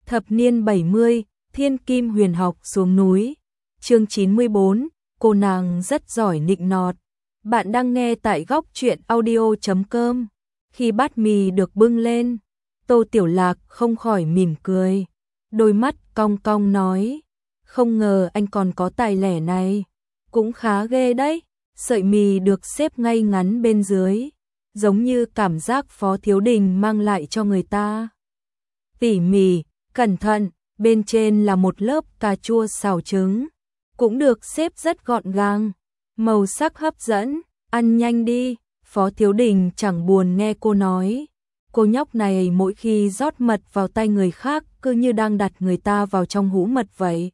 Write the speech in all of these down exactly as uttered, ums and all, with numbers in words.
Thập niên bảy mươi, Thiên Kim Huyền Học xuống núi. Chương chín mươi bốn, cô nàng rất giỏi nịnh nọt. Bạn đang nghe tại góc truyện audio chấm com. Khi bát mì được bưng lên, Tô Tiểu Lạc không khỏi mỉm cười, đôi mắt cong cong nói: "Không ngờ anh còn có tài lẻ này, cũng khá ghê đấy." Sợi mì được xếp ngay ngắn bên dưới, giống như cảm giác Phó Thiếu Đình mang lại cho người ta. Tỉ mỉ, cẩn thận, bên trên là một lớp cà chua xào trứng, cũng được xếp rất gọn gàng, màu sắc hấp dẫn. "Ăn nhanh đi." Phó Thiếu Đình chẳng buồn nghe cô nói. Cô nhóc này mỗi khi rót mật vào tay người khác cứ như đang đặt người ta vào trong hũ mật vậy.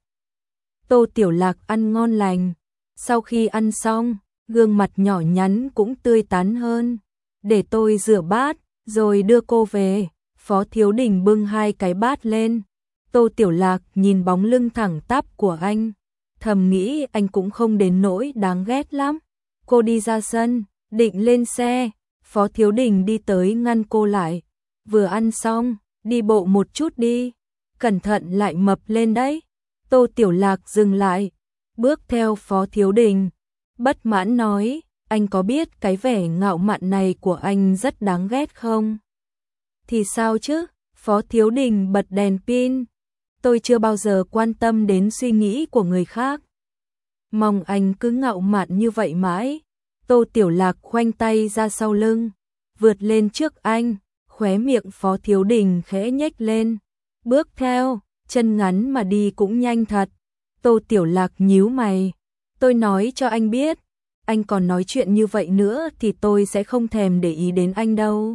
Tô Tiểu Lạc ăn ngon lành. Sau khi ăn xong, gương mặt nhỏ nhắn cũng tươi tắn hơn. "Để tôi rửa bát, rồi đưa cô về." Phó Thiếu Đình bưng hai cái bát lên. Tô Tiểu Lạc nhìn bóng lưng thẳng tắp của anh, thầm nghĩ anh cũng không đến nỗi đáng ghét lắm. Cô đi ra sân, định lên xe. Phó Thiếu Đình đi tới ngăn cô lại. "Vừa ăn xong, đi bộ một chút đi, cẩn thận lại mập lên đấy." Tô Tiểu Lạc dừng lại, bước theo Phó Thiếu Đình, bất mãn nói: "Anh có biết cái vẻ ngạo mạn này của anh rất đáng ghét không?" "Thì sao chứ?" Phó Thiếu Đình bật đèn pin. "Tôi chưa bao giờ quan tâm đến suy nghĩ của người khác. Mong anh cứ ngạo mạn như vậy mãi." Tô Tiểu Lạc khoanh tay ra sau lưng, vượt lên trước anh, khóe miệng Phó Thiếu Đình khẽ nhếch lên. Bước theo, chân ngắn mà đi cũng nhanh thật. Tô Tiểu Lạc nhíu mày. "Tôi nói cho anh biết, anh còn nói chuyện như vậy nữa thì tôi sẽ không thèm để ý đến anh đâu."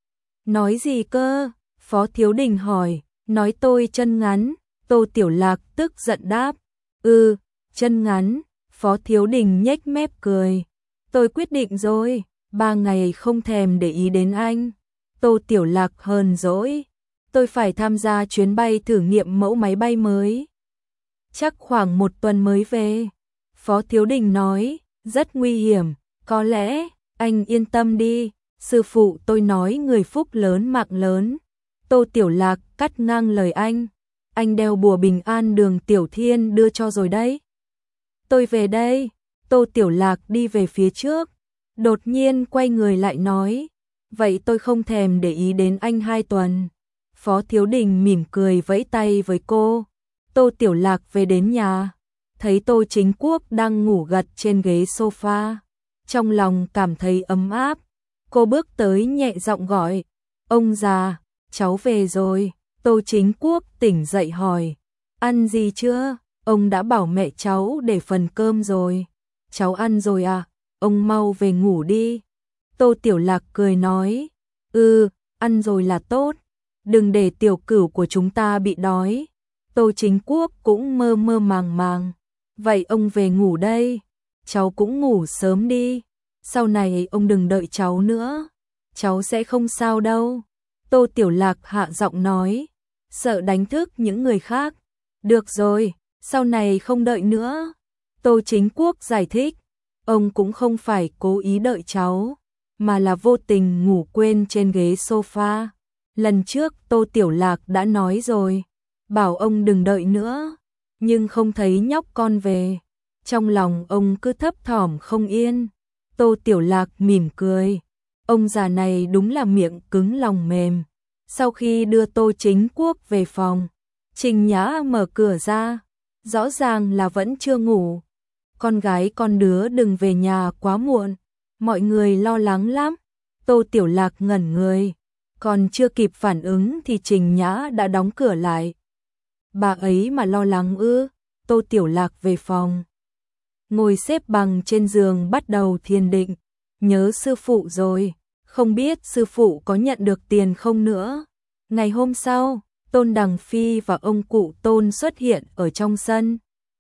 "Nói gì cơ?" Phó Thiếu Đình hỏi. "Nói tôi chân ngắn." Tô Tiểu Lạc tức giận đáp. "Ừ, chân ngắn." Phó Thiếu Đình nhếch mép cười. "Tôi quyết định rồi, ba ngày không thèm để ý đến anh." Tô Tiểu Lạc hờn dỗi. "Tôi phải tham gia chuyến bay thử nghiệm mẫu máy bay mới. Chắc khoảng một tuần mới về." Phó Thiếu Đình nói. "Rất nguy hiểm." "Có lẽ, anh yên tâm đi, sư phụ tôi nói người phúc lớn mạng lớn." Tô Tiểu Lạc cắt ngang lời anh. "Anh đeo bùa bình an Đường Tiểu Thiên đưa cho rồi đấy." "Tôi về đây." Tô Tiểu Lạc đi về phía trước, đột nhiên quay người lại nói: "Vậy tôi không thèm để ý đến anh hai tuần." Phó Thiếu Đình mỉm cười vẫy tay với cô. Tô Tiểu Lạc về đến nhà, thấy Tô Chính Quốc đang ngủ gật trên ghế sofa, trong lòng cảm thấy ấm áp. Cô bước tới nhẹ giọng gọi: "Ông già, cháu về rồi." Tô Chính Quốc tỉnh dậy hỏi: "Ăn gì chưa?" "Ông đã bảo mẹ cháu để phần cơm rồi." "Cháu ăn rồi à? Ông mau về ngủ đi." Tô Tiểu Lạc cười nói: "Ừ, ăn rồi là tốt. Đừng để tiểu cửu của chúng ta bị đói." Tô Chính Quốc cũng mơ mơ màng màng. "Vậy ông về ngủ đây. Cháu cũng ngủ sớm đi. Sau này ông đừng đợi cháu nữa. Cháu sẽ không sao đâu." Tô Tiểu Lạc hạ giọng nói, sợ đánh thức những người khác. "Được rồi, sau này không đợi nữa." Tô Chính Quốc giải thích. Ông cũng không phải cố ý đợi cháu, mà là vô tình ngủ quên trên ghế sofa. Lần trước Tô Tiểu Lạc đã nói rồi, bảo ông đừng đợi nữa, nhưng không thấy nhóc con về. Trong lòng ông cứ thấp thỏm không yên. Tô Tiểu Lạc mỉm cười. Ông già này đúng là miệng cứng lòng mềm. Sau khi đưa Tô Chính Quốc về phòng, Trình Nhã mở cửa ra, rõ ràng là vẫn chưa ngủ. "Con gái con đứa đừng về nhà quá muộn, mọi người lo lắng lắm." Tô Tiểu Lạc ngẩn người, còn chưa kịp phản ứng thì Trình Nhã đã đóng cửa lại. "Bà ấy mà lo lắng ư?" Tô Tiểu Lạc về phòng, ngồi xếp bằng trên giường bắt đầu thiền định. Nhớ sư phụ rồi, không biết sư phụ có nhận được tiền không nữa. Ngày hôm sau, Tôn Đằng Phi và ông cụ Tôn xuất hiện ở trong sân.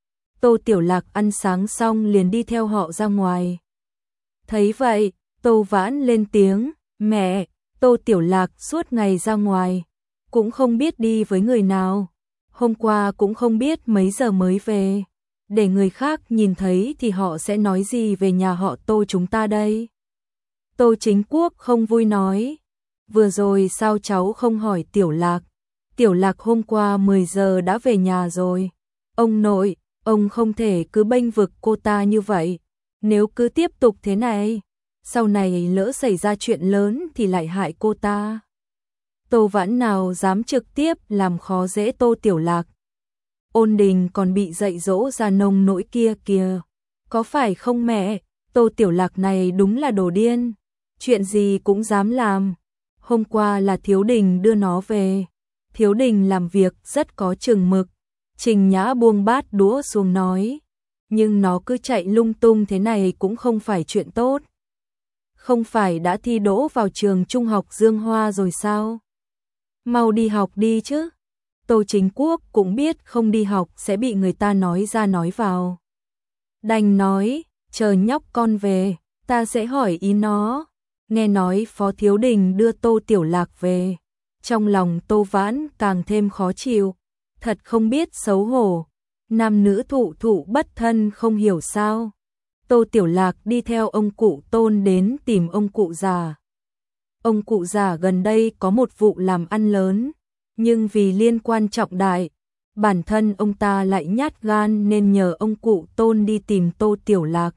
Tô Tiểu Lạc ăn sáng xong liền đi theo họ ra ngoài. Thấy vậy, Tô Vãn lên tiếng: "Mẹ." Tô Tiểu Lạc suốt ngày ra ngoài, cũng không biết đi với người nào. Hôm qua cũng không biết mấy giờ mới về. Để người khác nhìn thấy thì họ sẽ nói gì về nhà họ Tô chúng ta đây? Tô Chính Quốc không vui nói: "Vừa rồi sao cháu không hỏi Tiểu Lạc?" Tiểu Lạc hôm qua mười giờ đã về nhà rồi. Ông nội, ông không thể cứ bênh vực cô ta như vậy. Nếu cứ tiếp tục thế này, sau này lỡ xảy ra chuyện lớn thì lại hại cô ta. Tô Vãn nào dám trực tiếp làm khó dễ Tô Tiểu Lạc. Ôn Đình còn bị dạy dỗ ra nông nỗi kia kìa. Có phải không mẹ, Tô Tiểu Lạc này đúng là đồ điên. Chuyện gì cũng dám làm. Hôm qua là Thiếu Đình đưa nó về. Thiếu Đình làm việc rất có chừng mực. Trình Nhã buông bát đũa xuống nói. Nhưng nó cứ chạy lung tung thế này cũng không phải chuyện tốt. Không phải đã thi đỗ vào trường trung học Dương Hoa rồi sao? Mau đi học đi chứ. Tô Chính Quốc cũng biết không đi học sẽ bị người ta nói ra nói vào. Đành nói, chờ nhóc con về, ta sẽ hỏi ý nó. Nghe nói Phó Thiếu Đình đưa Tô Tiểu Lạc về. Trong lòng Tô Vãn càng thêm khó chịu. Thật không biết xấu hổ. Nam nữ thụ thụ bất thân không hiểu sao. Tô Tiểu Lạc đi theo ông cụ Tôn đến tìm ông cụ già. Ông cụ già gần đây có một vụ làm ăn lớn, nhưng vì liên quan trọng đại, bản thân ông ta lại nhát gan nên nhờ ông cụ Tôn đi tìm Tô Tiểu Lạc.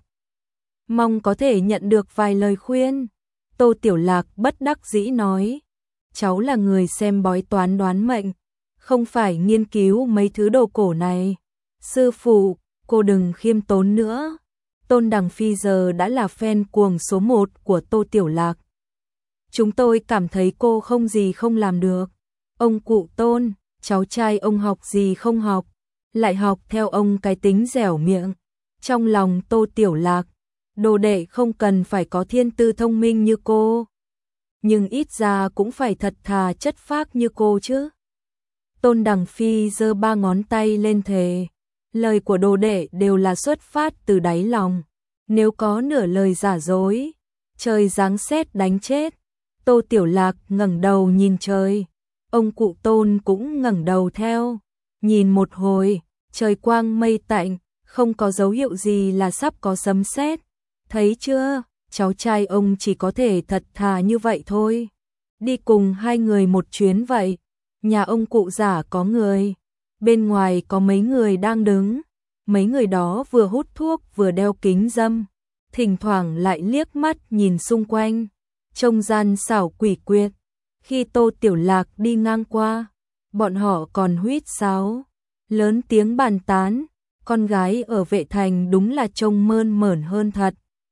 Mong có thể nhận được vài lời khuyên. Tô Tiểu Lạc bất đắc dĩ nói, cháu là người xem bói toán đoán mệnh, không phải nghiên cứu mấy thứ đồ cổ này. Sư phụ, cô đừng khiêm tốn nữa. Tôn Đằng Phi giờ đã là fan cuồng số một của Tô Tiểu Lạc. Chúng tôi cảm thấy cô không gì không làm được. Ông cụ Tôn, cháu trai ông học gì không học, lại học theo ông cái tính dẻo miệng. Trong lòng Tô Tiểu Lạc, đồ đệ không cần phải có thiên tư thông minh như cô, nhưng ít ra cũng phải thật thà chất phác như cô chứ. Tôn Đằng Phi giơ ba ngón tay lên thề, lời của đồ đệ đều là xuất phát từ đáy lòng. Nếu có nửa lời giả dối, trời giáng sét đánh chết. Tô Tiểu Lạc ngẩng đầu nhìn trời, ông cụ Tôn cũng ngẩng đầu theo. Nhìn một hồi, trời quang mây tạnh, không có dấu hiệu gì là sắp có sấm sét. Thấy chưa, cháu trai ông chỉ có thể thật thà như vậy thôi. Đi cùng hai người một chuyến vậy. Nhà ông cụ già có người, bên ngoài có mấy người đang đứng. Mấy người đó vừa hút thuốc vừa đeo kính râm, thỉnh thoảng lại liếc mắt nhìn xung quanh, trông gian xảo quỷ quyệt. Khi Tô Tiểu Lạc đi ngang qua, bọn họ còn huýt sáo, lớn tiếng bàn tán, con gái ở Vệ Thành đúng là trông mơn mởn hơn thật.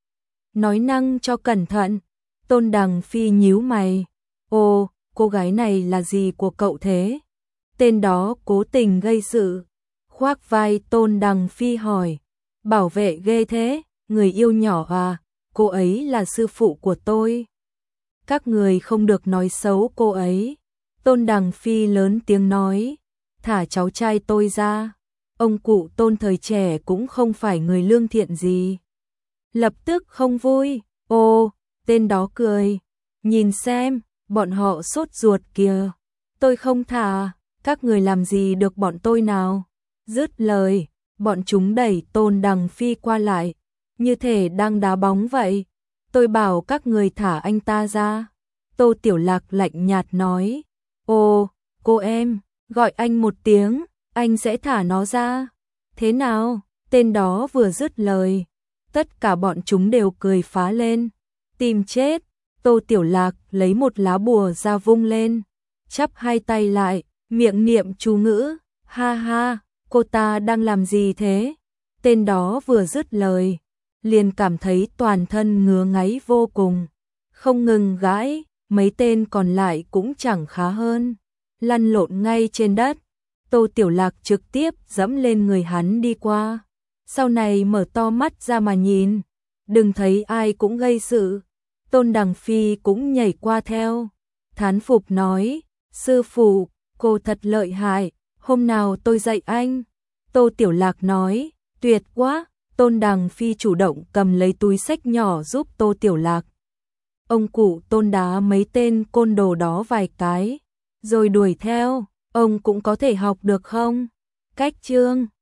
Nói năng cho cẩn thận. Tôn Đằng Phi nhíu mày, ô, cô gái này là gì của cậu thế? Tên đó cố tình gây sự. Khoác vai Tôn Đằng Phi hỏi, bảo vệ ghê thế, người yêu nhỏ à, cô ấy là sư phụ của tôi. Các người không được nói xấu cô ấy. Tôn Đằng Phi lớn tiếng nói, thả cháu trai tôi ra. Ông cụ Tôn thời trẻ cũng không phải người lương thiện gì. Lập tức không vui, ô, tên đó cười, nhìn xem, bọn họ sốt ruột kìa. Tôi không thả, các người làm gì được bọn tôi nào. Dứt lời, bọn chúng đẩy Tôn Đằng Phi qua lại, như thể đang đá bóng vậy. Tôi bảo các người thả anh ta ra. Tô Tiểu Lạc lạnh nhạt nói, ô, cô em, gọi anh một tiếng, anh sẽ thả nó ra. Thế nào? Tên đó vừa dứt lời, tất cả bọn chúng đều cười phá lên. Tìm chết. Tô Tiểu Lạc lấy một lá bùa ra vung lên, chắp hai tay lại, miệng niệm chú ngữ, ha ha. Cô ta đang làm gì thế? Tên đó vừa dứt lời, liền cảm thấy toàn thân ngứa ngáy vô cùng, không ngừng gãi. Mấy tên còn lại cũng chẳng khá hơn, lăn lộn ngay trên đất. Tô Tiểu Lạc trực tiếp dẫm lên người hắn đi qua, sau này mở to mắt ra mà nhìn, đừng thấy ai cũng gây sự. Tôn Đằng Phi cũng nhảy qua theo, thán phục nói, sư phụ, cô thật lợi hại, hôm nào tôi dạy anh. Tô Tiểu Lạc nói, tuyệt quá. Tôn Đằng Phi chủ động cầm lấy túi xách nhỏ giúp Tô Tiểu Lạc. Ông cụ Tôn đá mấy tên côn đồ đó vài cái, rồi đuổi theo. Ông cũng có thể học được không? Cách chương